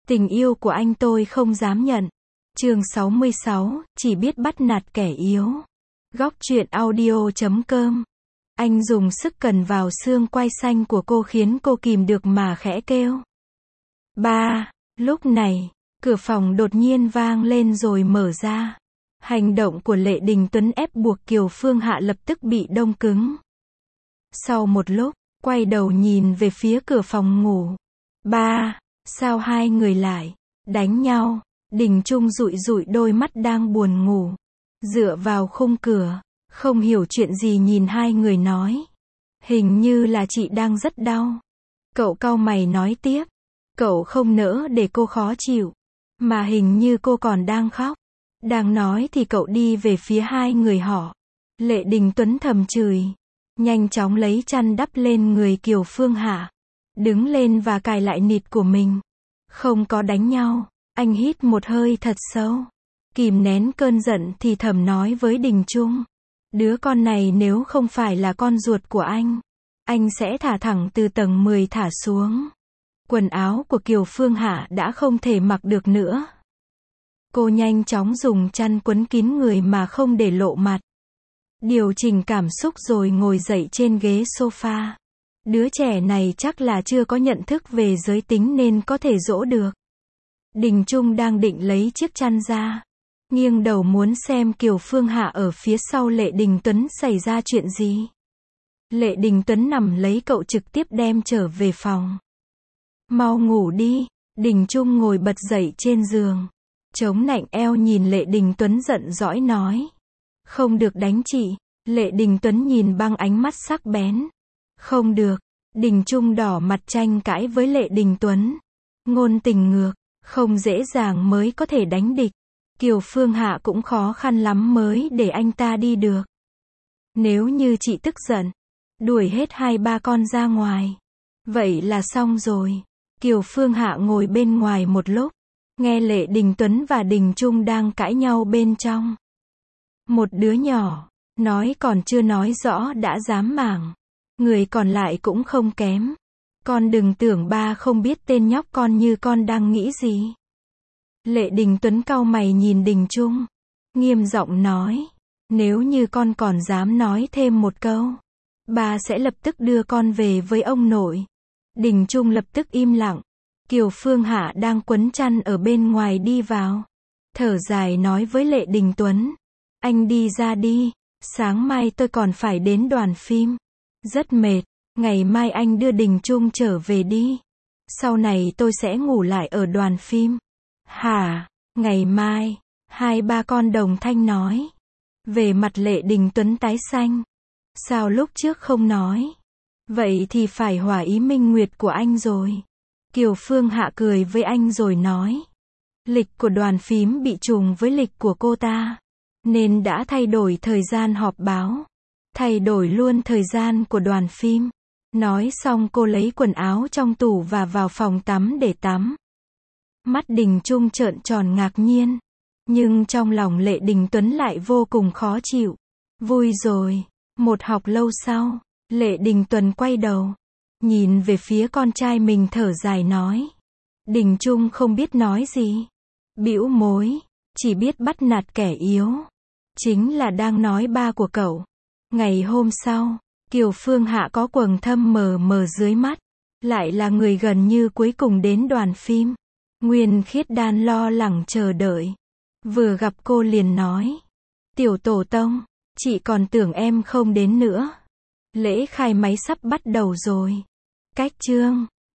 Tình yêu của anh tôi không dám nhận. Chương 66, chỉ biết bắt nạt kẻ yếu. Góc truyện audio.com. Anh dùng sức cần vào xương quai xanh của cô khiến cô kìm được mà khẽ kêu. Ba, lúc này, cửa phòng đột nhiên vang lên rồi mở ra. Hành động của Lệ Đình Tuấn ép buộc Kiều Phương Hạ lập tức bị đông cứng. Sau một lúc, quay đầu nhìn về phía cửa phòng ngủ. Ba, sao hai người lại đánh nhau? Đình Trung dụi dụi đôi mắt đang buồn ngủ, dựa vào khung cửa, không hiểu chuyện gì nhìn hai người nói. Hình như là chị đang rất đau. Cậu cau mày nói tiếp. Cậu không nỡ để cô khó chịu, mà hình như cô còn đang khóc. Đang nói thì cậu đi về phía hai người họ. Lệ Đình Tuấn thầm chửi, nhanh chóng lấy chăn đắp lên người Kiều Phương Hạ, đứng lên và cài lại nịt của mình. Không có đánh nhau. Anh hít một hơi thật sâu, kìm nén cơn giận thì thầm nói với Đình Trung. Đứa con này nếu không phải là con ruột của anh sẽ thả thẳng từ tầng 10 thả xuống. Quần áo của Kiều Phương Hạ đã không thể mặc được nữa. Cô nhanh chóng dùng chăn quấn kín người mà không để lộ mặt. Điều chỉnh cảm xúc rồi ngồi dậy trên ghế sofa. Đứa trẻ này chắc là chưa có nhận thức về giới tính nên có thể dỗ được. Đình Trung đang định lấy chiếc chăn ra, nghiêng đầu muốn xem Kiều Phương Hạ ở phía sau Lệ Đình Tuấn xảy ra chuyện gì. Lệ Đình Tuấn nằm lấy cậu trực tiếp đem trở về phòng. Mau ngủ đi. Đình Trung ngồi bật dậy trên giường, chống nạnh eo nhìn Lệ Đình Tuấn giận dõi nói. Không được đánh chị. Lệ Đình Tuấn nhìn bằng ánh mắt sắc bén. Không được. Đình Trung đỏ mặt tranh cãi với Lệ Đình Tuấn. Ngôn tình ngược, không dễ dàng mới có thể đánh địch. Kiều Phương Hạ cũng khó khăn lắm mới để anh ta đi được. Nếu như chị tức giận, đuổi hết hai ba con ra ngoài, vậy là xong rồi. Kiều Phương Hạ ngồi bên ngoài một lúc, nghe Lệ Đình Tuấn và Đình Trung đang cãi nhau bên trong. Một đứa nhỏ, nói còn chưa nói rõ đã dám mảng. Người còn lại cũng không kém. Con đừng tưởng ba không biết tên nhóc con như con đang nghĩ gì. Lệ Đình Tuấn cau mày nhìn Đình Trung, nghiêm giọng nói. Nếu như con còn dám nói thêm một câu, ba sẽ lập tức đưa con về với ông nội. Đình Trung lập tức im lặng. Kiều Phương Hạ đang quấn chăn ở bên ngoài đi vào, thở dài nói với Lệ Đình Tuấn. Anh đi ra đi, sáng mai tôi còn phải đến đoàn phim. Rất mệt, ngày mai anh đưa Đình Trung trở về đi. Sau này tôi sẽ ngủ lại ở đoàn phim. Hả, ngày mai? Hai ba con đồng thanh nói. Về mặt Lệ Đình Tuấn tái xanh. Sao lúc trước không nói? Vậy thì phải hỏa ý minh nguyệt của anh rồi. Kiều Phương Hạ cười với anh rồi nói. Lịch của đoàn phim bị trùng với lịch của cô ta, nên đã thay đổi thời gian họp báo. Thay đổi luôn thời gian của đoàn phim. Nói xong cô lấy quần áo trong tủ và vào phòng tắm để tắm. Mắt Đình Trung trợn tròn ngạc nhiên. Nhưng trong lòng Lệ Đình Tuấn lại vô cùng khó chịu. Vui rồi. Một học lâu sau, Lệ Đình Tuấn quay đầu, nhìn về phía con trai mình thở dài nói. Đình Trung không biết nói gì. Bĩu môi, chỉ biết bắt nạt kẻ yếu. Chính là đang nói ba của cậu. Ngày hôm sau, Kiều Phương Hạ có quầng thâm mờ mờ dưới mắt. Lại là người gần như cuối cùng đến đoàn phim. Nguyên Khiết Đan lo lắng chờ đợi. Vừa gặp cô liền nói. Tiểu tổ tông, chị còn tưởng em không đến nữa. Lễ khai máy sắp bắt đầu rồi. Cách chương